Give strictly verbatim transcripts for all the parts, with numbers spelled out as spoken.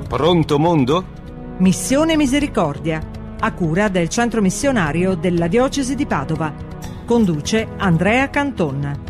Pronto mondo? Missione Misericordia, a cura del Centro Missionario della Diocesi di Padova. Conduce Andrea Canton.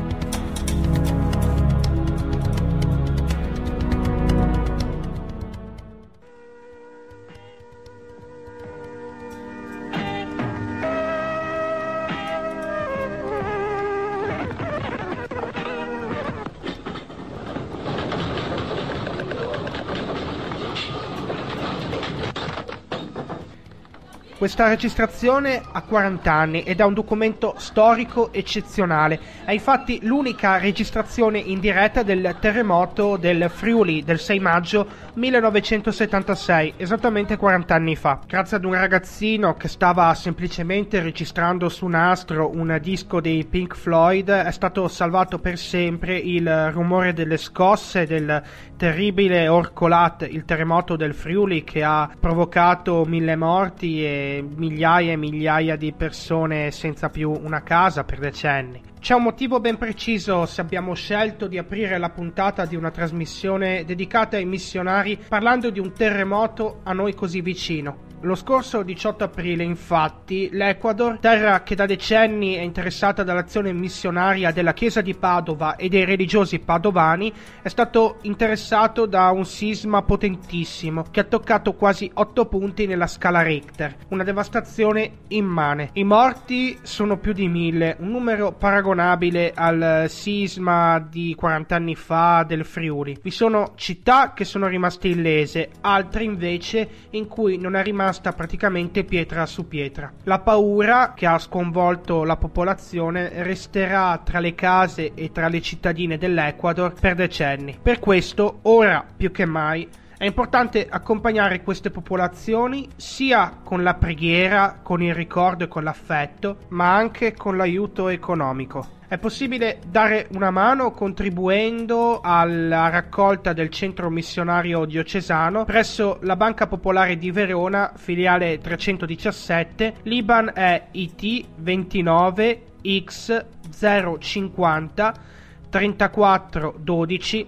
Questa registrazione ha quaranta anni ed è un documento storico eccezionale. È infatti l'unica registrazione in diretta del terremoto del Friuli del sei maggio millenovecentosettantasei, esattamente quaranta anni fa. Grazie ad un ragazzino che stava semplicemente registrando su nastro un disco dei Pink Floyd, è stato salvato per sempre il rumore delle scosse del terribile Orcolat, il terremoto del Friuli che ha provocato mille morti e migliaia e migliaia di persone senza più una casa per decenni. C'è un motivo ben preciso se abbiamo scelto di aprire la puntata di una trasmissione dedicata ai missionari parlando di un terremoto a noi così vicino. Lo scorso diciotto aprile, infatti, l'Ecuador, terra che da decenni è interessata dall'azione missionaria della Chiesa di Padova e dei religiosi padovani, è stato interessato da un sisma potentissimo che ha toccato quasi otto punti nella scala Richter, una devastazione immane. I morti sono più di mille, un numero paragonabile al sisma di quaranta anni fa del Friuli. Vi sono città che sono rimaste illese, altre invece in cui non è rimasta praticamente pietra su pietra. La paura che ha sconvolto la popolazione resterà tra le case e tra le cittadine dell'Ecuador per decenni. Per questo, ora più che mai, è importante accompagnare queste popolazioni sia con la preghiera, con il ricordo e con l'affetto, ma anche con l'aiuto economico. È possibile dare una mano contribuendo alla raccolta del centro missionario diocesano presso la Banca Popolare di Verona, filiale trecentodiciassette. L'I B A N è I T ventinove X zero cinquanta trentaquattro dodici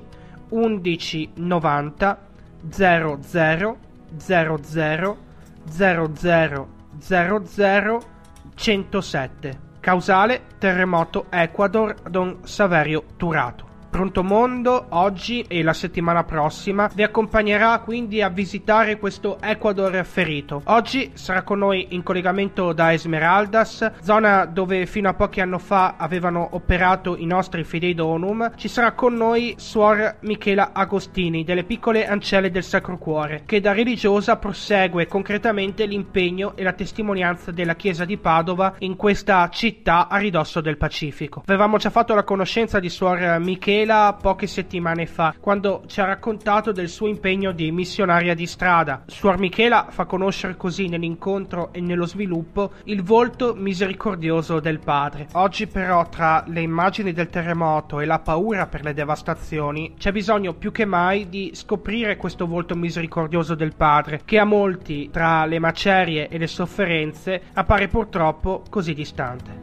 undici novanta zero zero zero zero zero zero zero zero centosette. Causale terremoto Ecuador, Don Saverio Turato. Pronto Mondo oggi e la settimana prossima vi accompagnerà quindi a visitare questo Ecuador ferito. Oggi sarà con noi in collegamento da Esmeraldas, zona dove fino a pochi anni fa avevano operato i nostri Fidei Donum. Ci sarà con noi Suor Michela Agostini delle Piccole Ancelle del Sacro Cuore, che da religiosa prosegue concretamente l'impegno e la testimonianza della Chiesa di Padova in questa città a ridosso del Pacifico. Avevamo già fatto la conoscenza di Suor Michela poche settimane fa, quando ci ha raccontato del suo impegno di missionaria di strada. Suor Michela fa conoscere così nell'incontro e nello sviluppo il volto misericordioso del Padre. Oggi però, tra le immagini del terremoto e la paura per le devastazioni, c'è bisogno più che mai di scoprire questo volto misericordioso del Padre, che a molti, tra le macerie e le sofferenze, appare purtroppo così distante.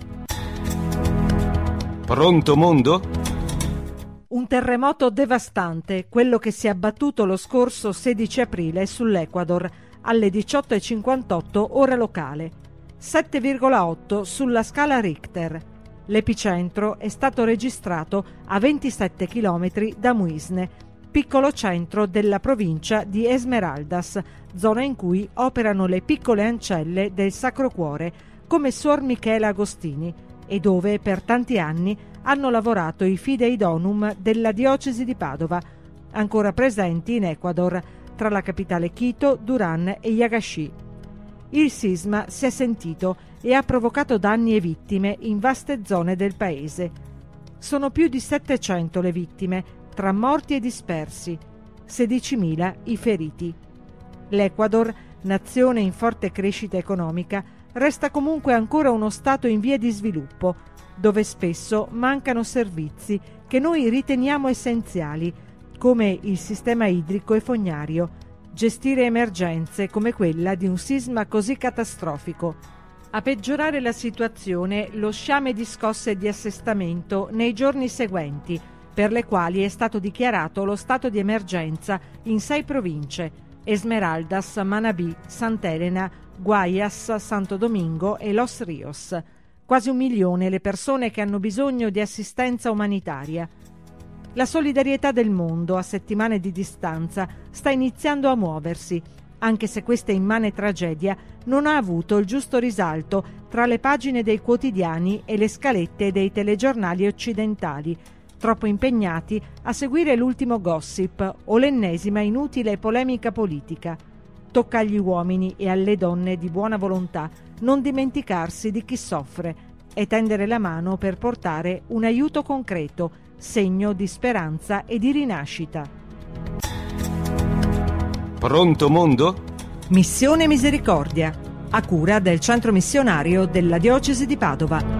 Pronto mondo? Un terremoto devastante, quello che si è abbattuto lo scorso sedici aprile sull'Ecuador alle diciotto e cinquantotto ora locale, sette virgola otto sulla scala Richter. L'epicentro è stato registrato a ventisette chilometri da Muisne, piccolo centro della provincia di Esmeraldas, zona in cui operano le piccole ancelle del Sacro Cuore, come Suor Michela Agostini, e dove per tanti anni hanno lavorato i Fidei Donum della Diocesi di Padova, ancora presenti in Ecuador, tra la capitale Quito, Durán e Yagashi. Il sisma si è sentito e ha provocato danni e vittime in vaste zone del paese. Sono più di settecento le vittime, tra morti e dispersi, sedicimila i feriti. L'Ecuador, nazione in forte crescita economica, resta comunque ancora uno stato in via di sviluppo, dove spesso mancano servizi che noi riteniamo essenziali, come il sistema idrico e fognario, gestire emergenze come quella di un sisma così catastrofico. A peggiorare la situazione lo sciame di scosse di assestamento nei giorni seguenti, per le quali è stato dichiarato lo stato di emergenza in sei province: Esmeraldas, Manabí, Sant'Elena, Guayas, Santo Domingo e Los Rios. Quasi un milione le persone che hanno bisogno di assistenza umanitaria. La solidarietà del mondo, a settimane di distanza, sta iniziando a muoversi, anche se questa immane tragedia non ha avuto il giusto risalto tra le pagine dei quotidiani e le scalette dei telegiornali occidentali, troppo impegnati a seguire l'ultimo gossip o l'ennesima inutile polemica politica. Tocca agli uomini e alle donne di buona volontà non dimenticarsi di chi soffre e tendere la mano per portare un aiuto concreto, segno di speranza e di rinascita. Pronto mondo? Missione Misericordia, a cura del Centro Missionario della Diocesi di Padova.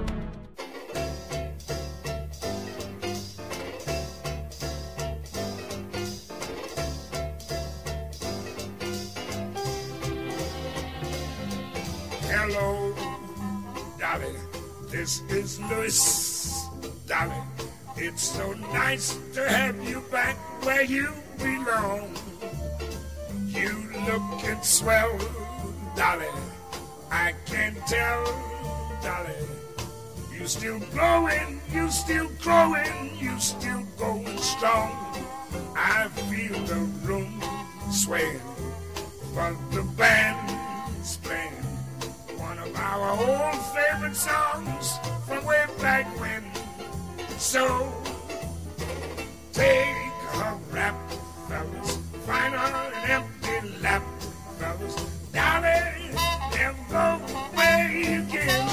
Hello, Dolly, this is Louis. Dolly, it's so nice to have you back where you belong. You lookin' swell, Dolly, I can tell, Dolly. You still glowing, you still growing, you still going strong. I feel the room swaying, but the band's playing one of our old favorite songs from way back when. So take a rap, fellas, find her an empty lap, fellas, darling, never go away again.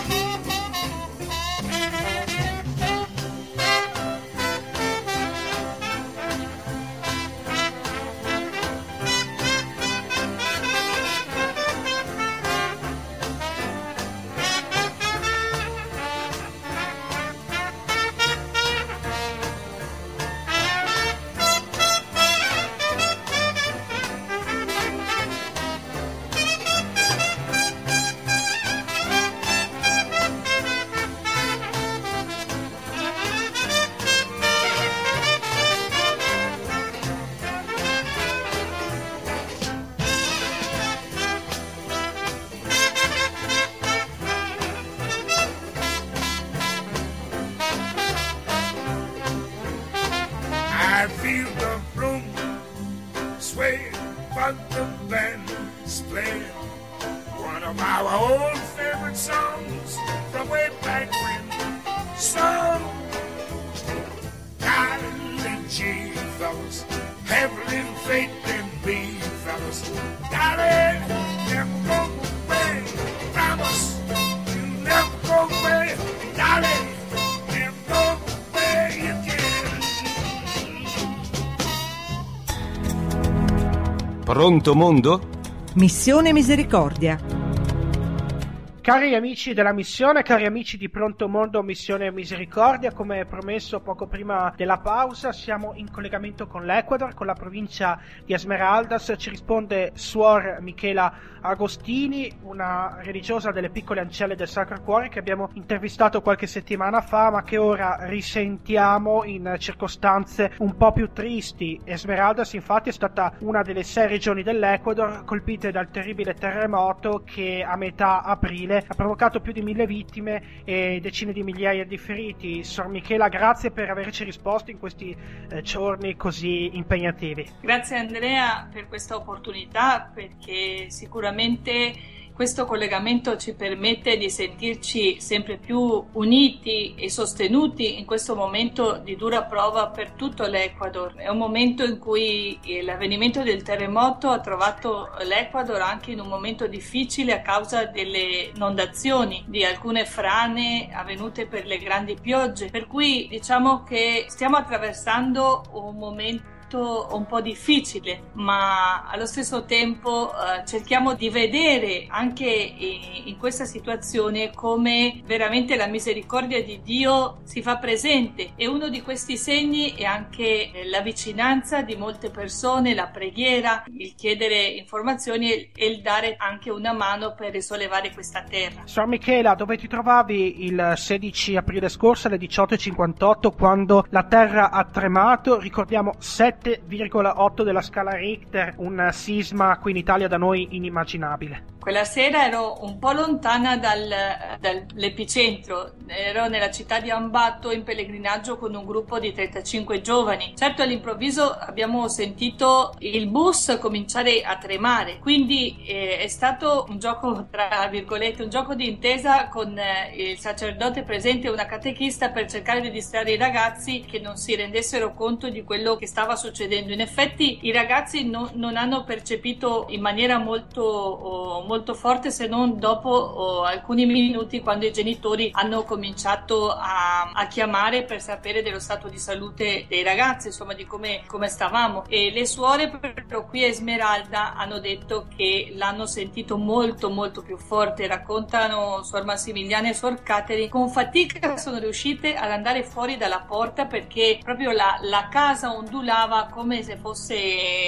I feel the room sway, but the band's playing one of our old favorite songs from way back when. So, darling G, fellas, have a little faith in me, fellas. Darling, never go away, promise you never go away, darling, never go away again. Pronto mondo? Missione Misericordia. Cari amici della missione, cari amici di Pronto Mondo Missione Misericordia, come promesso poco prima della pausa siamo in collegamento con l'Ecuador, con la provincia di Esmeraldas. Ci risponde Suor Michela Agostini, una religiosa delle Piccole Ancelle del Sacro Cuore che abbiamo intervistato qualche settimana fa, ma che ora risentiamo in circostanze un po' più tristi. Esmeraldas infatti è stata una delle sei regioni dell'Ecuador colpite dal terribile terremoto che a metà aprile ha provocato più di mille vittime e decine di migliaia di feriti. Sor Michela, grazie per averci risposto in questi eh, giorni così impegnativi. Grazie Andrea per questa opportunità, perché sicuramente questo collegamento ci permette di sentirci sempre più uniti e sostenuti in questo momento di dura prova per tutto l'Ecuador. È un momento in cui l'avvenimento del terremoto ha trovato l'Ecuador anche in un momento difficile a causa delle inondazioni, di alcune frane avvenute per le grandi piogge, per cui diciamo che stiamo attraversando un momento momento un po' difficile, ma allo stesso tempo eh, cerchiamo di vedere anche in, in questa situazione come veramente la misericordia di Dio si fa presente, e uno di questi segni è anche la vicinanza di molte persone, la preghiera, il chiedere informazioni e il dare anche una mano per risollevare questa terra. Sor Michela, dove ti trovavi il sedici aprile scorso alle diciotto e cinquantotto quando la terra ha tremato? Ricordiamo sette virgola otto della scala Richter, un sisma qui in Italia da noi inimmaginabile. Quella sera ero un po' lontana dal, dall'epicentro, ero nella città di Ambato in pellegrinaggio con un gruppo di trentacinque giovani. Certo, all'improvviso abbiamo sentito il bus cominciare a tremare, quindi eh, è stato un gioco, tra virgolette, un gioco di intesa con eh, il sacerdote presente e una catechista per cercare di distrarre i ragazzi che non si rendessero conto di quello che stava succedendo. In effetti i ragazzi no, non hanno percepito in maniera molto, oh, molto forte, se non dopo oh, alcuni minuti, quando i genitori hanno cominciato a, a chiamare per sapere dello stato di salute dei ragazzi, insomma di come, come stavamo. E le suore però qui a Esmeralda hanno detto che l'hanno sentito molto molto più forte. Raccontano Suor Massimiliana e Suor Catherine, con fatica sono riuscite ad andare fuori dalla porta perché proprio la, la casa ondulava come se fosse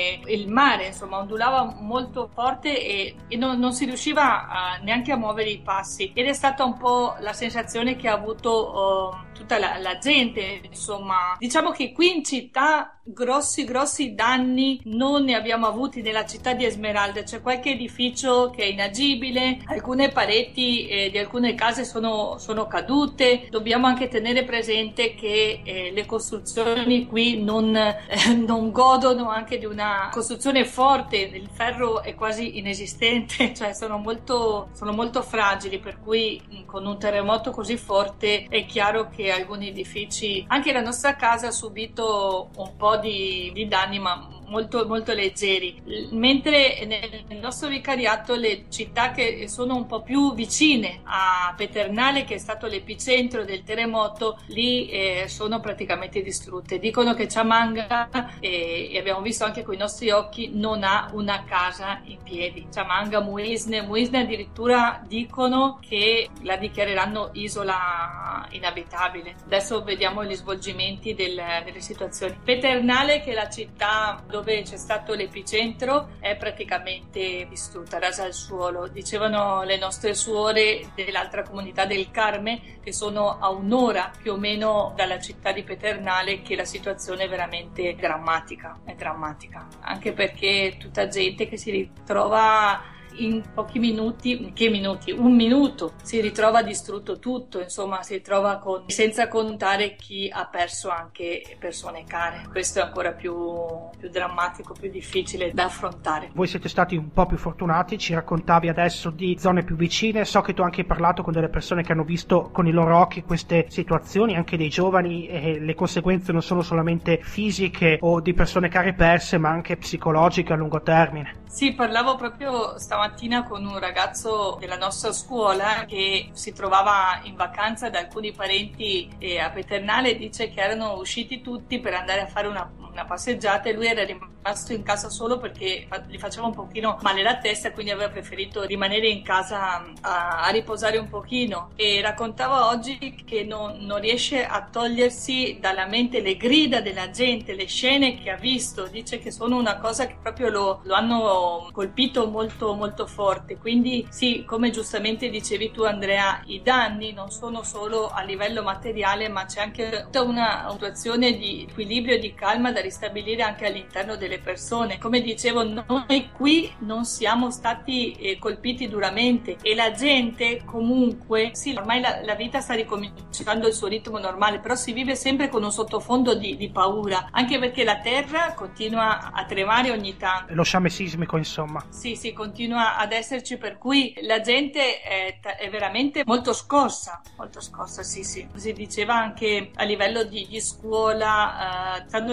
il mare, insomma ondulava molto forte e, e non, non si riusciva a, neanche a muovere i passi, ed è stata un po' la sensazione che ha avuto oh, tutta la, la gente. Insomma, diciamo che qui in città grossi grossi danni non ne abbiamo avuti nella città di Esmeralda. C'è qualche edificio che è inagibile, alcune pareti eh, di alcune case sono, sono cadute. Dobbiamo anche tenere presente che eh, le costruzioni qui non, eh, non godono anche di una costruzione forte, il ferro è quasi inesistente, cioè sono molto, sono molto fragili, per cui con un terremoto così forte è chiaro che alcuni edifici, anche la nostra casa, ha subito un po' di, di danni, ma molto molto leggeri, mentre nel nostro vicariato le città che sono un po' più vicine a Peternale, che è stato l'epicentro del terremoto, lì eh, sono praticamente distrutte. Dicono che Ciamanga, eh, e abbiamo visto anche con i nostri occhi, non ha una casa in piedi. Ciamanga, Muisne, Muisne addirittura dicono che la dichiareranno isola inabitabile. Adesso vediamo gli svolgimenti del, delle situazioni. Peternale, che è la città dove c'è stato l'epicentro, è praticamente distrutta, rasa al suolo. Dicevano le nostre suore dell'altra comunità del Carme, che sono a un'ora più o meno dalla città di Peternale, che la situazione è veramente drammatica, è drammatica, anche perché tutta gente che si ritrova in pochi minuti, che minuti, un minuto, si ritrova distrutto tutto, insomma si ritrova con, senza contare chi ha perso anche persone care. Questo è ancora più, più drammatico, più difficile da affrontare. Voi siete stati un po' più fortunati, ci raccontavi adesso di zone più vicine, so che tu hai anche parlato con delle persone che hanno visto con i loro occhi queste situazioni, anche dei giovani, e le conseguenze non sono solamente fisiche o di persone care perse, ma anche psicologiche a lungo termine. Sì, parlavo proprio stamattina con un ragazzo della nostra scuola che si trovava in vacanza da alcuni parenti a Peternale, e dice che erano usciti tutti per andare a fare una, una passeggiata e lui era rimasto in casa solo perché gli faceva un pochino male la testa, quindi aveva preferito rimanere in casa a, a riposare un pochino. E raccontava oggi che non, non riesce a togliersi dalla mente le grida della gente, le scene che ha visto. Dice che sono una cosa che proprio lo, lo hanno colpito molto molto forte. Quindi sì, come giustamente dicevi tu Andrea, i danni non sono solo a livello materiale, ma c'è anche tutta una situazione di equilibrio e di calma da ristabilire anche all'interno delle persone. Come dicevo, noi qui non siamo stati eh, colpiti duramente, e la gente comunque, sì, ormai la, la vita sta ricominciando il suo ritmo normale, però si vive sempre con un sottofondo di, di paura, anche perché la terra continua a tremare ogni tanto. Lo sciame sismico, insomma. Sì, sì, continua ad esserci, per cui la gente è, è veramente molto scossa, molto scossa, sì, sì. Si diceva anche a livello di, di scuola, eh, stanno riprendendo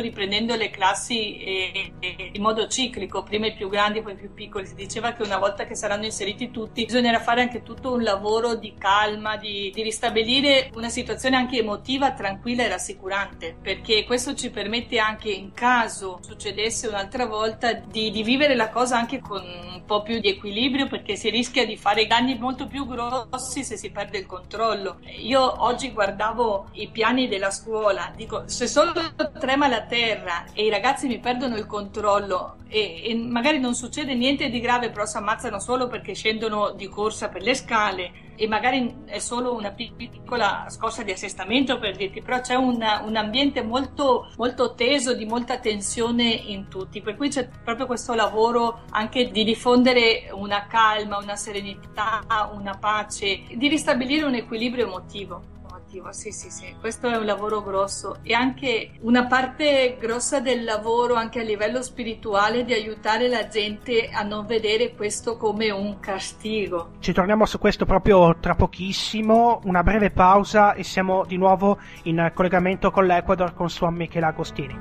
riempendo le classi eh, eh, in modo ciclico, prima i più grandi poi i più piccoli. Si diceva che una volta che saranno inseriti tutti bisognerà fare anche tutto un lavoro di calma, di, di ristabilire una situazione anche emotiva tranquilla e rassicurante, perché questo ci permette anche, in caso succedesse un'altra volta, di, di vivere la cosa anche con un po' più di equilibrio, perché si rischia di fare danni molto più grossi se si perde il controllo. Io oggi guardavo i piani della scuola, dico, se solo trema la terra e i ragazzi mi perdono il controllo e, e magari non succede niente di grave, però si ammazzano solo perché scendono di corsa per le scale e magari è solo una piccola scossa di assestamento, per dirti, però c'è un, un ambiente molto, molto teso, di molta tensione in tutti, per cui c'è proprio questo lavoro anche di diffondere una calma, una serenità, una pace, di ristabilire un equilibrio emotivo. Sì, sì, sì, questo è un lavoro grosso e anche una parte grossa del lavoro anche a livello spirituale, di aiutare la gente a non vedere questo come un castigo. Ci torniamo su questo proprio tra pochissimo, una breve pausa e siamo di nuovo in collegamento con l'Ecuador con Suor Michela Agostini.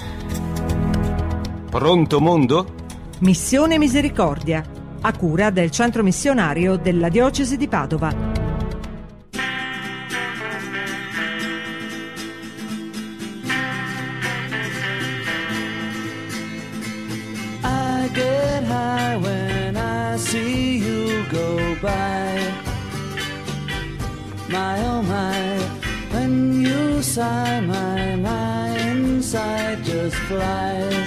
Pronto mondo? Missione Misericordia, a cura del centro missionario della diocesi di Padova. Get high when I see you go by. My oh my, when you sigh, my, my inside just flies.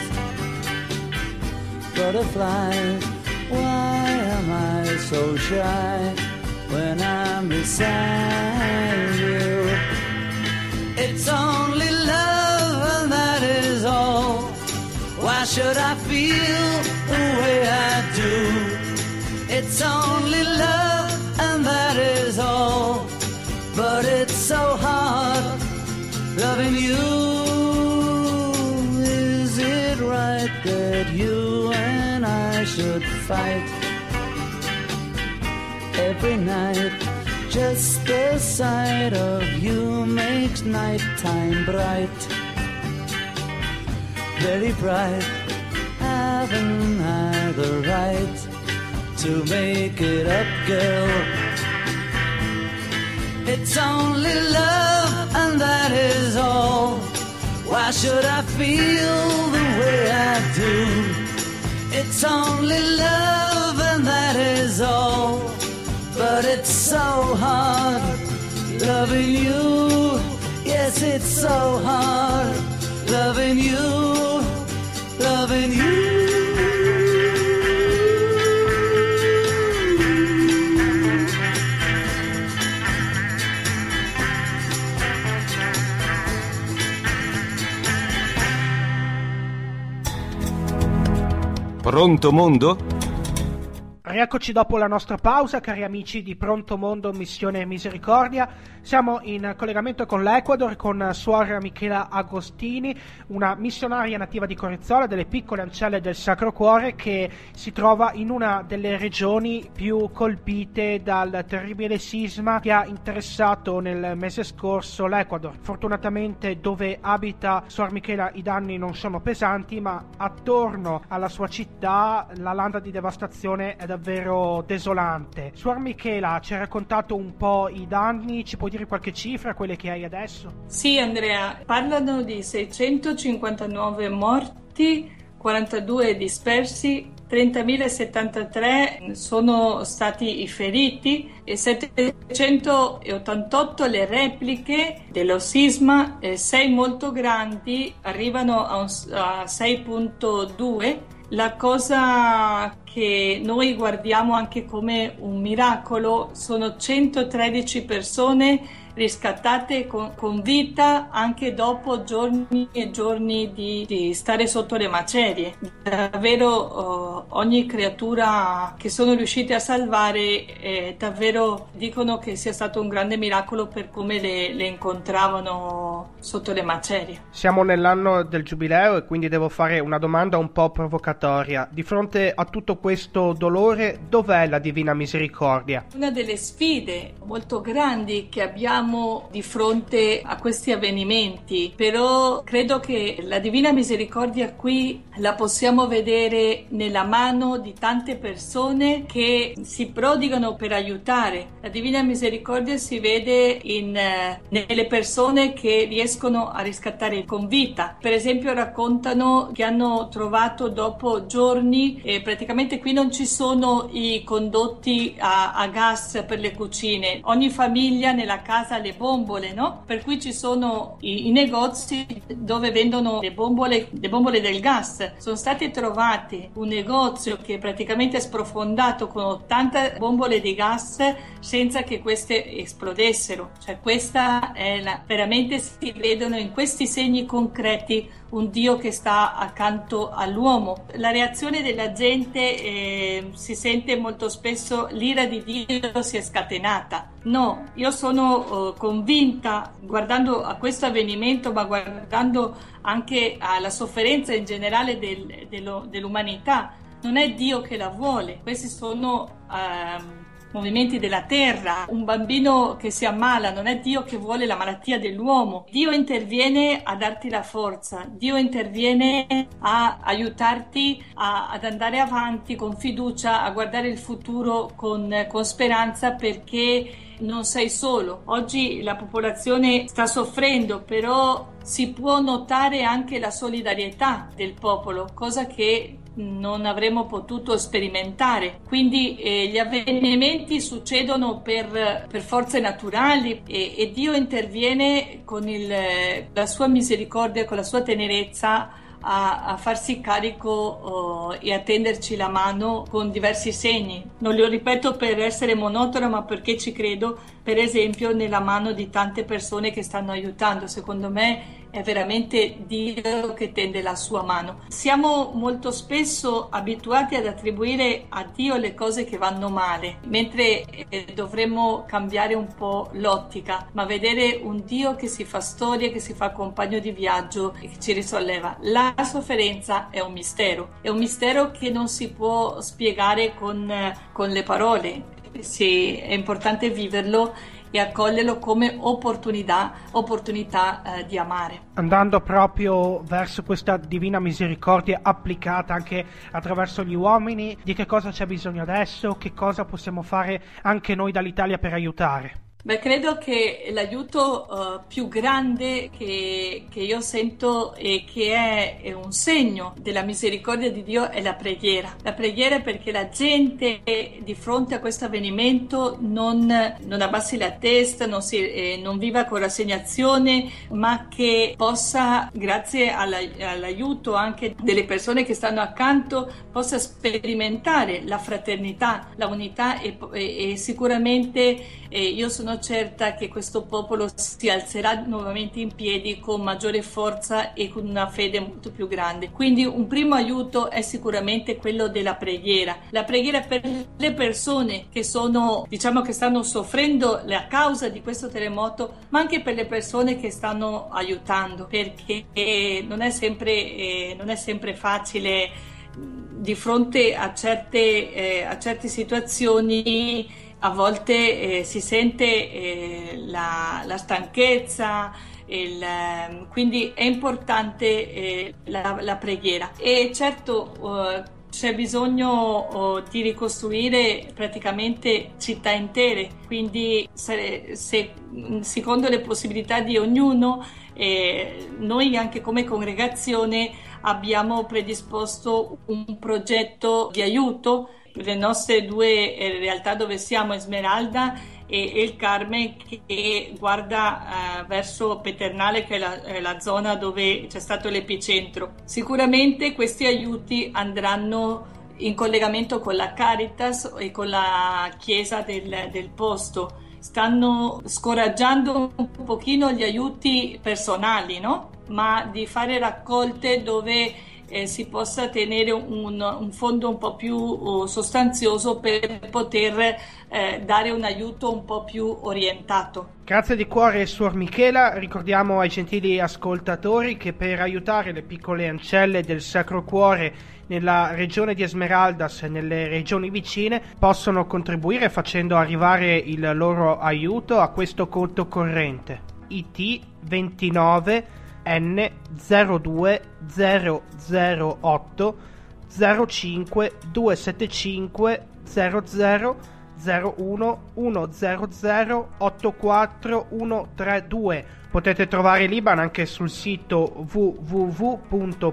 Butterflies, why am I so shy when I'm beside you? It's only love and that is all. Why should I feel the way I do? It's only love and that is all. But it's so hard loving you. Is it right that you and I should fight every night? Just the sight of you makes nighttime bright. Very bright. Haven't I the right to make it up, girl? It's only love and that is all. Why should I feel the way I do? It's only love and that is all. But it's so hard loving you. Yes, it's so hard loving you, loving you. Pronto mondo? Rieccoci dopo la nostra pausa, cari amici di Pronto Mondo Missione Misericordia. Siamo in collegamento con l'Ecuador con Suor Michela Agostini, una missionaria nativa di Corezzola, delle Piccole Ancelle del Sacro Cuore, che si trova in una delle regioni più colpite dal terribile sisma che ha interessato nel mese scorso l'Ecuador. Fortunatamente dove abita Suor Michela i danni non sono pesanti, ma attorno alla sua città la landa di devastazione è davvero desolante. Suor Michela, ci ha raccontato un po' i danni, ci puoi dire qualche cifra, quelle che hai adesso? Sì, Andrea, parlano di seicentocinquantanove morti, quarantadue dispersi, trentamila settantatré sono stati i feriti e settecentottantotto le repliche dello sisma, eh, sei molto grandi, arrivano a, un, a sei virgola due. La cosa che noi guardiamo anche come un miracolo sono centotredici persone riscattate con, con vita anche dopo giorni e giorni di, di stare sotto le macerie. Davvero uh, ogni creatura che sono riusciti a salvare eh, davvero dicono che sia stato un grande miracolo per come le, le incontravano sotto le macerie. Siamo nell'anno del giubileo e quindi devo fare una domanda un po' provocatoria. Di fronte a tutto questo dolore, dov'è la Divina Misericordia? Una delle sfide molto grandi che abbiamo siamo di fronte a questi avvenimenti, però credo che la Divina Misericordia qui la possiamo vedere nella mano di tante persone che si prodigano per aiutare. La Divina Misericordia si vede in, eh, nelle persone che riescono a riscattare con vita. Per esempio raccontano che hanno trovato dopo giorni, eh, praticamente qui non ci sono i condotti a, a gas per le cucine, ogni famiglia nella casa ha le bombole, no? Per cui ci sono i, i negozi dove vendono le bombole, le bombole del gas. Sono stati trovati un negozio che praticamente è sprofondato con ottanta bombole di gas senza che queste esplodessero. Cioè questa è la, veramente si vedono in questi segni concreti un Dio che sta accanto all'uomo. La reazione della gente eh, si sente molto spesso l'ira di Dio si è scatenata. No, io sono eh, convinta, guardando a questo avvenimento, ma guardando anche alla sofferenza in generale del, dello, dell'umanità, non è Dio che la vuole. Questi sono ehm, movimenti della terra. Un bambino che si ammala, non è Dio che vuole la malattia dell'uomo. Dio interviene a darti la forza, Dio interviene a aiutarti a, ad andare avanti con fiducia, a guardare il futuro con, con speranza, perché non sei solo. Oggi la popolazione sta soffrendo, però si può notare anche la solidarietà del popolo, cosa che non avremmo potuto sperimentare. Quindi eh, gli avvenimenti succedono per, per forze naturali e, e Dio interviene con il, la sua misericordia, con la sua tenerezza a, a farsi carico oh, e a tenderci la mano con diversi segni. Non lo ripeto per essere monotona, ma perché ci credo, per esempio nella mano di tante persone che stanno aiutando. Secondo me è veramente Dio che tende la sua mano. Siamo molto spesso abituati ad attribuire a Dio le cose che vanno male, mentre eh, dovremmo cambiare un po' l'ottica, ma vedere un Dio che si fa storia, che si fa compagno di viaggio e che ci risolleva. La sofferenza è un mistero, è un mistero che non si può spiegare con, eh, con le parole. Sì, è importante viverlo e accoglierlo come opportunità, opportunità eh, di amare. Andando proprio verso questa divina misericordia applicata anche attraverso gli uomini, di che cosa c'è bisogno adesso, che cosa possiamo fare anche noi dall'Italia per aiutare? Beh, credo che l'aiuto uh, più grande che, che io sento e che è, è un segno della misericordia di Dio è la preghiera. La preghiera perché la gente di fronte a questo avvenimento non, non abbassi la testa, non, si, eh, non viva con rassegnazione, ma che possa, grazie alla, all'aiuto anche delle persone che stanno accanto, possa sperimentare la fraternità, la unità e, e, e sicuramente eh, io sono certa che questo popolo si alzerà nuovamente in piedi con maggiore forza e con una fede molto più grande. Quindi un primo aiuto è sicuramente quello della preghiera. La preghiera per le persone che sono, diciamo, che stanno soffrendo la causa di questo terremoto, ma anche per le persone che stanno aiutando, perché non è sempre, eh, non è sempre facile di fronte a certe, eh, a certe situazioni. A volte eh, si sente eh, la, la stanchezza, il, eh, quindi è importante eh, la, la preghiera. E certo eh, c'è bisogno oh, di ricostruire praticamente città intere, quindi se, se, secondo le possibilità di ognuno, eh, noi anche come congregazione abbiamo predisposto un progetto di aiuto. Le nostre due realtà dove siamo, Esmeralda e, e il Carme, che guarda uh, verso Peternale, che è la, è la zona dove c'è stato l'epicentro. Sicuramente questi aiuti andranno in collegamento con la Caritas e con la chiesa del, del posto. Stanno scoraggiando un pochino gli aiuti personali, no? Ma di fare raccolte dove eh, si possa tenere un, un fondo un po' più uh, sostanzioso per poter eh, dare un aiuto un po' più orientato. Grazie di cuore Suor Michela. Ricordiamo ai gentili ascoltatori che per aiutare le piccole ancelle del Sacro Cuore nella regione di Esmeraldas e nelle regioni vicine possono contribuire facendo arrivare il loro aiuto a questo conto corrente I T ventinove N zero due zero zero otto zero cinque due sette cinque zero zero zero uno uno zero zero otto quattro uno tre due. Potete trovare l'I B A N anche sul sito w w w punto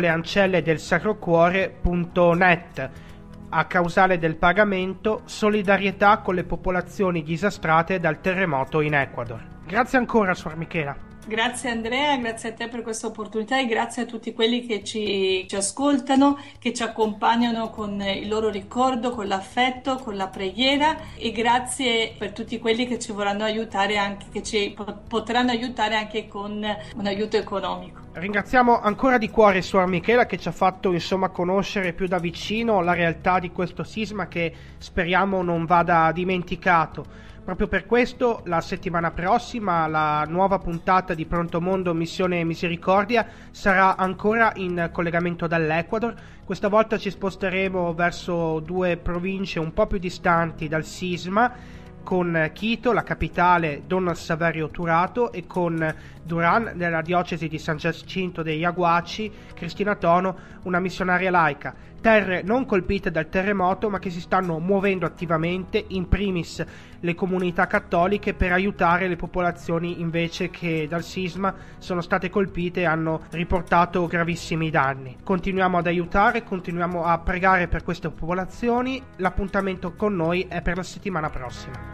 piccoleancelle-del-sacro-cuore punto net. A causale del pagamento, solidarietà con le popolazioni disastrate dal terremoto in Ecuador. Grazie ancora, Suor Michela. Grazie Andrea, grazie a te per questa opportunità e grazie a tutti quelli che ci, ci ascoltano, che ci accompagnano con il loro ricordo, con l'affetto, con la preghiera, e grazie per tutti quelli che ci vorranno aiutare anche, che ci potranno aiutare anche con un aiuto economico. Ringraziamo ancora di cuore Suor Michela che ci ha fatto insomma conoscere più da vicino la realtà di questo sisma che speriamo non vada dimenticato. Proprio per questo la settimana prossima la nuova puntata di Pronto Mondo Missione Misericordia sarà ancora in collegamento dall'Ecuador. Questa volta ci sposteremo verso due province un po' più distanti dal sisma, con Quito, la capitale, Don Saverio Turato, e con Durán, nella diocesi di San Giacinto dei Yaguachi, Cristina Tono, una missionaria laica. Terre non colpite dal terremoto ma che si stanno muovendo attivamente, in primis le comunità cattoliche, per aiutare le popolazioni invece che dal sisma sono state colpite e hanno riportato gravissimi danni. Continuiamo ad aiutare, continuiamo a pregare per queste popolazioni. L'appuntamento con noi è per la settimana prossima.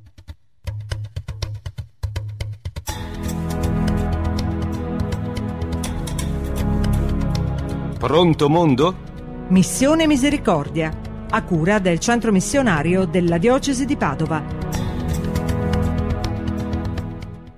Pronto Mondo? Missione Misericordia, a cura del Centro Missionario della Diocesi di Padova.